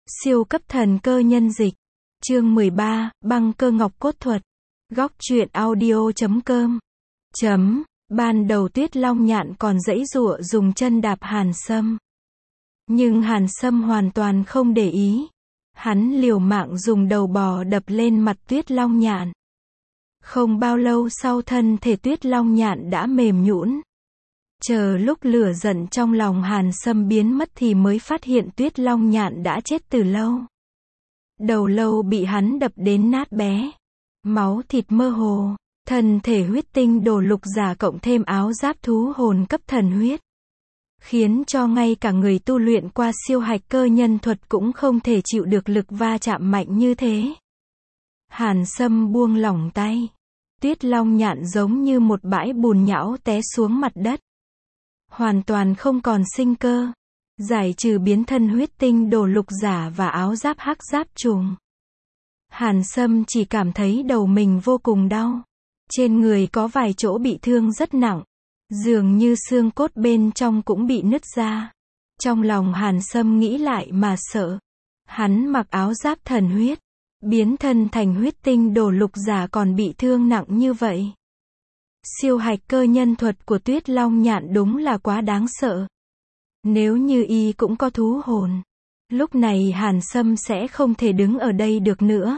Siêu cấp thần cơ nhân dịch. Chương 13, băng cơ ngọc cốt thuật. Góc truyện audio.com. Ban đầu Tuyết Long Nhạn còn giãy giụa dùng chân đạp Hàn Sâm. Nhưng Hàn Sâm hoàn toàn không để ý. Hắn liều mạng dùng đầu bò đập lên mặt Tuyết Long Nhạn. Không bao lâu sau thân thể Tuyết Long Nhạn đã mềm nhũn. Chờ lúc lửa giận trong lòng Hàn Sâm biến mất thì mới phát hiện Tuyết Long Nhạn đã chết từ lâu. Đầu lâu bị hắn đập đến nát bé. Máu thịt mơ hồ. Thân thể huyết tinh đồ lục giả cộng thêm áo giáp thú hồn cấp thần huyết. Khiến cho ngay cả người tu luyện qua siêu hạch cơ nhân thuật cũng không thể chịu được lực va chạm mạnh như thế. Hàn Sâm buông lỏng tay. Tuyết Long Nhạn giống như một bãi bùn nhão té xuống mặt đất. Hoàn toàn không còn sinh cơ. Giải trừ biến thân huyết tinh đồ lục giả và áo giáp hắc giáp trùng. Hàn Sâm chỉ cảm thấy đầu mình vô cùng đau. Trên người có vài chỗ bị thương rất nặng. Dường như xương cốt bên trong cũng bị nứt ra. Trong lòng Hàn Sâm nghĩ lại mà sợ. Hắn mặc áo giáp thần huyết. Biến thân thành huyết tinh đồ lục giả còn bị thương nặng như vậy. Siêu hạch cơ nhân thuật của Tuyết Long Nhạn đúng là quá đáng sợ. Nếu như y cũng có thú hồn, lúc này Hàn Sâm sẽ không thể đứng ở đây được nữa.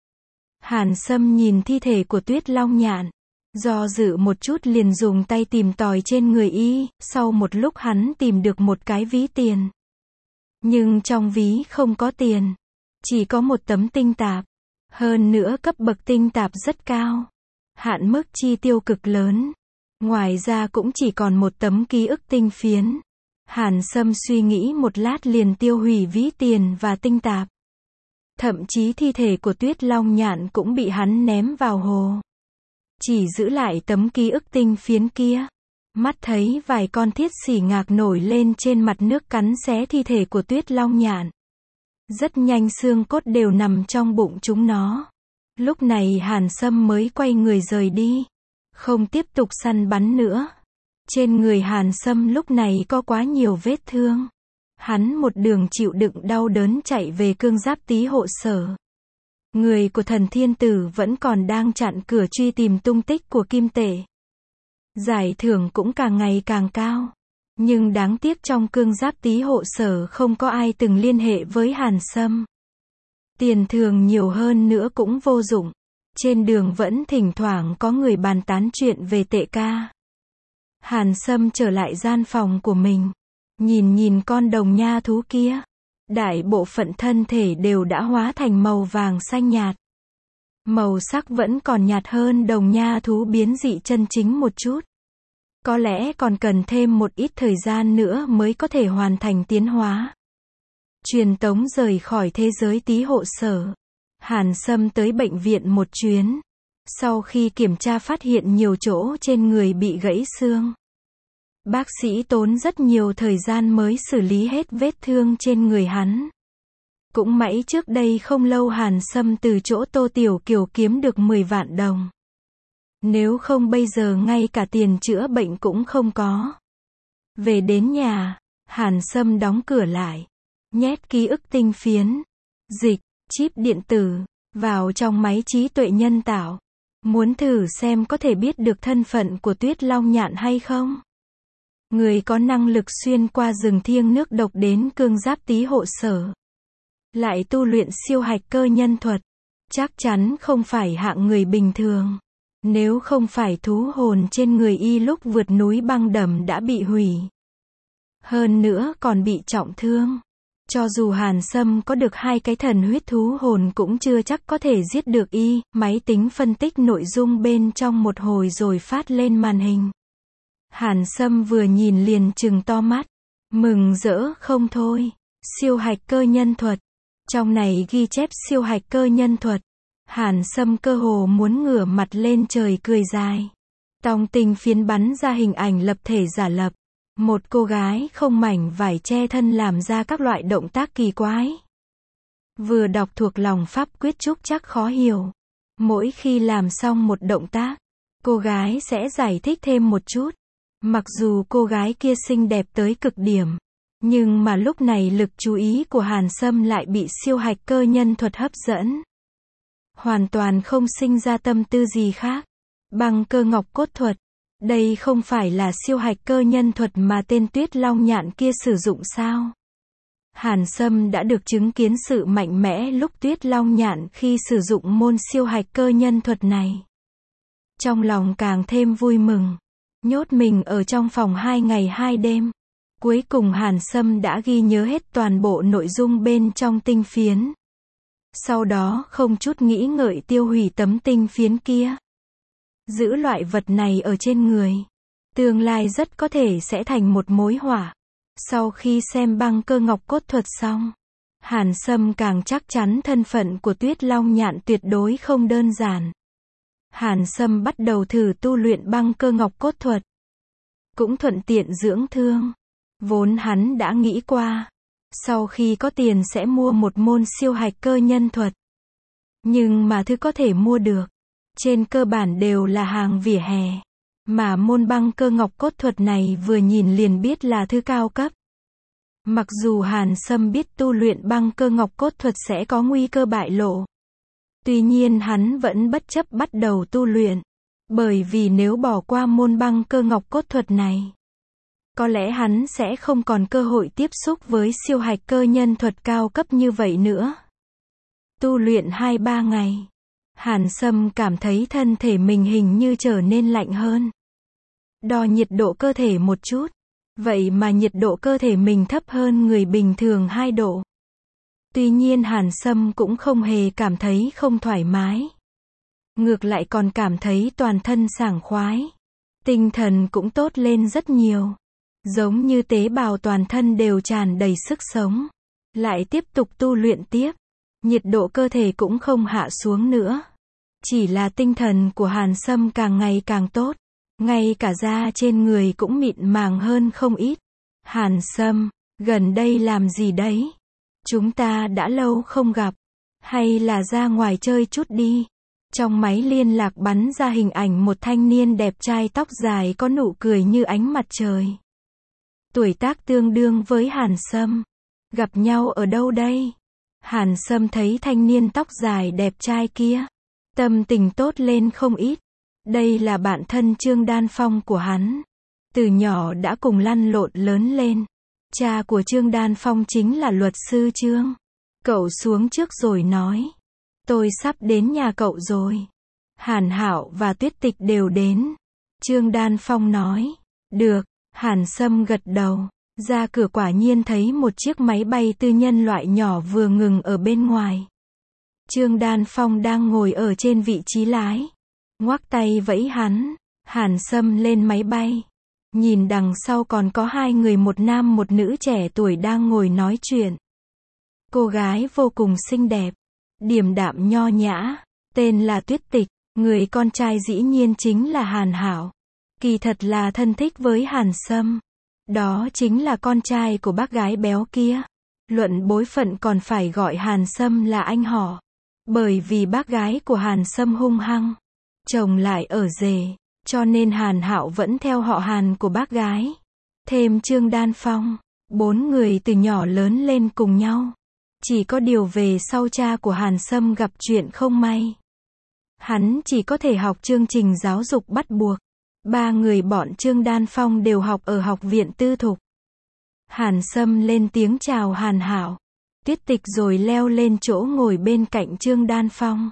Hàn Sâm nhìn thi thể của Tuyết Long Nhạn, do dự một chút liền dùng tay tìm tòi trên người y, sau một lúc hắn tìm được một cái ví tiền. Nhưng trong ví không có tiền, chỉ có một tấm tinh tạp. Hơn nữa cấp bậc tinh tạp rất cao. Hạn mức chi tiêu cực lớn. Ngoài ra cũng chỉ còn một tấm ký ức tinh phiến. Hàn Sâm suy nghĩ một lát liền tiêu hủy ví tiền và tinh tạp. Thậm chí thi thể của Tuyết Long Nhạn cũng bị hắn ném vào hồ. Chỉ giữ lại tấm ký ức tinh phiến kia. Mắt thấy vài con thiết xỉ ngạc nổi lên trên mặt nước cắn xé thi thể của Tuyết Long Nhạn. Rất nhanh xương cốt đều nằm trong bụng chúng nó. Lúc này Hàn Sâm mới quay người rời đi. Không tiếp tục săn bắn nữa. Trên người Hàn Sâm lúc này có quá nhiều vết thương. Hắn một đường chịu đựng đau đớn chạy về cương giáp tý hộ sở. Người của thần thiên tử vẫn còn đang chặn cửa truy tìm tung tích của kim tệ. Giải thưởng cũng càng ngày càng cao. Nhưng đáng tiếc trong cương giáp tý hộ sở không có ai từng liên hệ với Hàn Sâm. Tiền thường nhiều hơn nữa cũng vô dụng. Trên đường vẫn thỉnh thoảng có người bàn tán chuyện về tệ ca. Hàn Sâm trở lại gian phòng của mình. Nhìn con đồng nha thú kia. Đại bộ phận thân thể đều đã hóa thành màu vàng xanh nhạt. Màu sắc vẫn còn nhạt hơn đồng nha thú biến dị chân chính một chút. Có lẽ còn cần thêm một ít thời gian nữa mới có thể hoàn thành tiến hóa. Truyền tống rời khỏi thế giới tý hộ sở. Hàn Sâm tới bệnh viện một chuyến. Sau khi kiểm tra phát hiện nhiều chỗ trên người bị gãy xương. Bác sĩ tốn rất nhiều thời gian mới xử lý hết vết thương trên người hắn. Cũng may trước đây không lâu Hàn Sâm từ chỗ Tô Tiểu Kiều kiếm được 10 vạn đồng. Nếu không bây giờ ngay cả tiền chữa bệnh cũng không có. Về đến nhà, Hàn Sâm đóng cửa lại. Nhét ký ức tinh phiến, dịch, chip điện tử, vào trong máy trí tuệ nhân tạo. Muốn thử xem có thể biết được thân phận của Tuyết Long Nhạn hay không. Người có năng lực xuyên qua rừng thiêng nước độc đến cương giáp tý hộ sở. Lại tu luyện siêu hạch cơ nhân thuật. Chắc chắn không phải hạng người bình thường. Nếu không phải thú hồn trên người y lúc vượt núi băng đầm đã bị hủy. Hơn nữa còn bị trọng thương. Cho dù Hàn Sâm có được 2 cái thần huyết thú hồn cũng chưa chắc có thể giết được y. Máy tính phân tích nội dung bên trong một hồi rồi phát lên màn hình. Hàn Sâm vừa nhìn liền trừng to mắt. Mừng rỡ không thôi. Siêu hạch cơ nhân thuật. Trong này ghi chép siêu hạch cơ nhân thuật. Hàn Sâm cơ hồ muốn ngửa mặt lên trời cười dài. Tòng tình phiến bắn ra hình ảnh lập thể giả lập. Một cô gái không mảnh vải che thân làm ra các loại động tác kỳ quái. Vừa đọc thuộc lòng pháp quyết trúc chắc khó hiểu. Mỗi khi làm xong một động tác, cô gái sẽ giải thích thêm một chút. Mặc dù cô gái kia xinh đẹp tới cực điểm, Nhưng mà lúc này lực chú ý của Hàn Sâm lại bị siêu hạch cơ nhân thuật hấp dẫn. Hoàn toàn không sinh ra tâm tư gì khác. Băng cơ ngọc cốt thuật. Đây không phải là siêu hạch cơ nhân thuật mà tên Tuyết Long Nhạn kia sử dụng sao? Hàn Sâm đã được chứng kiến sự mạnh mẽ lúc Tuyết Long Nhạn khi sử dụng môn siêu hạch cơ nhân thuật này. Trong lòng càng thêm vui mừng. Nhốt mình ở trong phòng 2 ngày 2 đêm. Cuối cùng Hàn Sâm đã ghi nhớ hết toàn bộ nội dung bên trong tinh phiến. Sau đó không chút nghĩ ngợi tiêu hủy tấm tinh phiến kia. Giữ loại vật này ở trên người. Tương lai rất có thể sẽ thành một mối họa. Sau khi xem băng cơ ngọc cốt thuật xong, Hàn Sâm càng chắc chắn thân phận của Tuyết Long Nhạn tuyệt đối không đơn giản. Hàn Sâm bắt đầu thử tu luyện băng cơ ngọc cốt thuật. Cũng thuận tiện dưỡng thương. Vốn hắn đã nghĩ qua, sau khi có tiền sẽ mua một môn siêu hạch cơ nhân thuật. Nhưng mà thứ có thể mua được, trên cơ bản đều là hàng vỉa hè. Mà môn băng cơ ngọc cốt thuật này vừa nhìn liền biết là thứ cao cấp. Mặc dù Hàn Sâm biết tu luyện băng cơ ngọc cốt thuật sẽ có nguy cơ bại lộ. Tuy nhiên hắn vẫn bất chấp bắt đầu tu luyện. Bởi vì nếu bỏ qua môn băng cơ ngọc cốt thuật này, có lẽ hắn sẽ không còn cơ hội tiếp xúc với siêu hạch cơ nhân thuật cao cấp như vậy nữa. Tu luyện 2-3 ngày, Hàn Sâm cảm thấy thân thể mình hình như trở nên lạnh hơn. Đo nhiệt độ cơ thể một chút. Vậy mà nhiệt độ cơ thể mình thấp hơn người bình thường 2 độ. Tuy nhiên Hàn Sâm cũng không hề cảm thấy không thoải mái. Ngược lại còn cảm thấy toàn thân sảng khoái. Tinh thần cũng tốt lên rất nhiều. Giống như tế bào toàn thân đều tràn đầy sức sống. Lại tiếp tục tu luyện tiếp. Nhiệt độ cơ thể cũng không hạ xuống nữa. Chỉ là tinh thần của Hàn Sâm càng ngày càng tốt. Ngay cả da trên người cũng mịn màng hơn không ít. Hàn Sâm, gần đây làm gì đấy? Chúng ta đã lâu không gặp. Hay là ra ngoài chơi chút đi? Trong máy liên lạc bắn ra hình ảnh một thanh niên đẹp trai tóc dài có nụ cười như ánh mặt trời. Tuổi tác tương đương với Hàn Sâm. Gặp nhau ở đâu đây? Hàn Sâm thấy thanh niên tóc dài đẹp trai kia. Tâm tình tốt lên không ít. Đây là bạn thân Trương Đan Phong của hắn. Từ nhỏ đã cùng lăn lộn lớn lên. Cha của Trương Đan Phong chính là luật sư Trương. Cậu xuống trước rồi nói. Tôi sắp đến nhà cậu rồi. Hàn Hạo và Tuyết Tịch đều đến. Trương Đan Phong nói. Được. Hàn Sâm gật đầu. Ra cửa quả nhiên thấy một chiếc máy bay tư nhân loại nhỏ vừa ngừng ở bên ngoài. Trương Đan Phong đang ngồi ở trên vị trí lái. Ngoắc tay vẫy hắn. Hàn Sâm lên máy bay. Nhìn đằng sau còn có 2 người, một nam một nữ trẻ tuổi đang ngồi nói chuyện. Cô gái vô cùng xinh đẹp, điềm đạm nho nhã, tên là Tuyết Tịch, người con trai dĩ nhiên chính là Hàn Hạo. Kỳ thật là thân thích với Hàn Sâm. Đó chính là con trai của bác gái béo kia. Luận bối phận còn phải gọi Hàn Sâm là anh họ. Bởi vì bác gái của Hàn Sâm hung hăng, chồng lại ở rể, cho nên Hàn Hạo vẫn theo họ Hàn của bác gái. Thêm Trương Đan Phong, 4 người từ nhỏ lớn lên cùng nhau. Chỉ có điều về sau cha của Hàn Sâm gặp chuyện không may. Hắn chỉ có thể học chương trình giáo dục bắt buộc. 3 người bọn Trương Đan Phong đều học ở học viện tư thục. Hàn Sâm lên tiếng chào Hàn Hạo, Tuyết Tịch rồi leo lên chỗ ngồi bên cạnh Trương Đan Phong.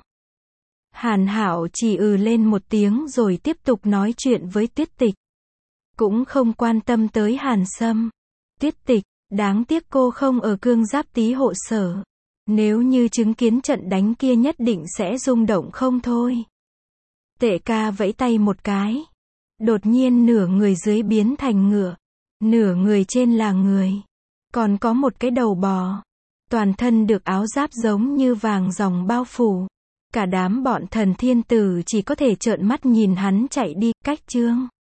Hàn Hạo chỉ lên một tiếng rồi tiếp tục nói chuyện với Tuyết Tịch. Cũng không quan tâm tới Hàn Sâm. Tuyết Tịch, đáng tiếc cô không ở Cương Giáp Tý hộ sở. Nếu như chứng kiến trận đánh kia nhất định sẽ rung động không thôi. Tệ ca vẫy tay một cái. Đột nhiên nửa người dưới biến thành ngựa. Nửa người trên là người. Còn có một cái đầu bò. Toàn thân được áo giáp giống như vàng ròng bao phủ. Cả đám bọn thần thiên tử chỉ có thể trợn mắt nhìn hắn chạy đi. Cách chương